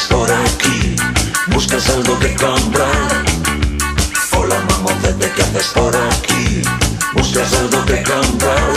haces por aquí? ¿Buscas algo que comprar? Hola mamoncete, ¿qué haces por aquí? ¿Buscas algo que comprar?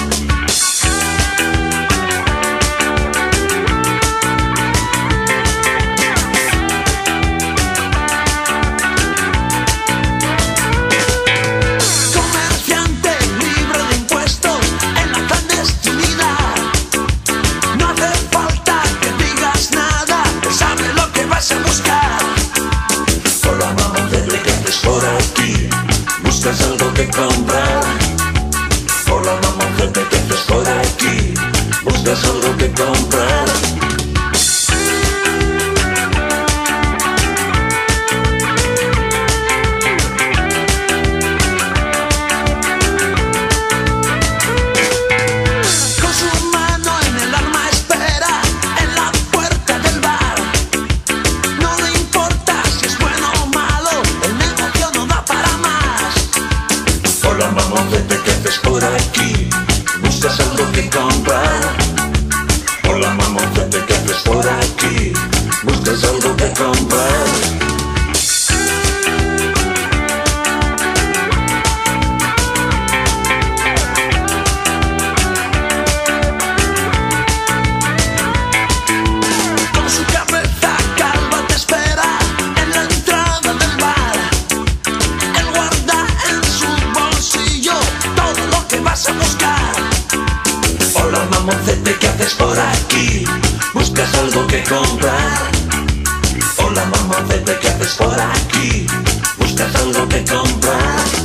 ¿Buscas algo que comprar? Hola mamoncete, ¿qué haces por aquí? ¿Buscas algo que comprar? Con su mano en el arma espera en la puerta del bar. No le importa si es bueno o malo, el negocio no da para más. Hola mamoncete, ¿qué haces por aquí? ¿Buscas algo que comprar? Hola mamoncete, ¿qué haces por aquí? ¿Buscas algo que comprar? Con su cabeza calva te espera en la entrada del bar. Él guarda en su bolsillo todo lo que vas a buscar. Hola mamoncete, ¿qué haces por aquí? ¿Buscas algo que comprar? Hola mamoncete, ¿qué haces por aquí? ¿Buscas algo que comprar?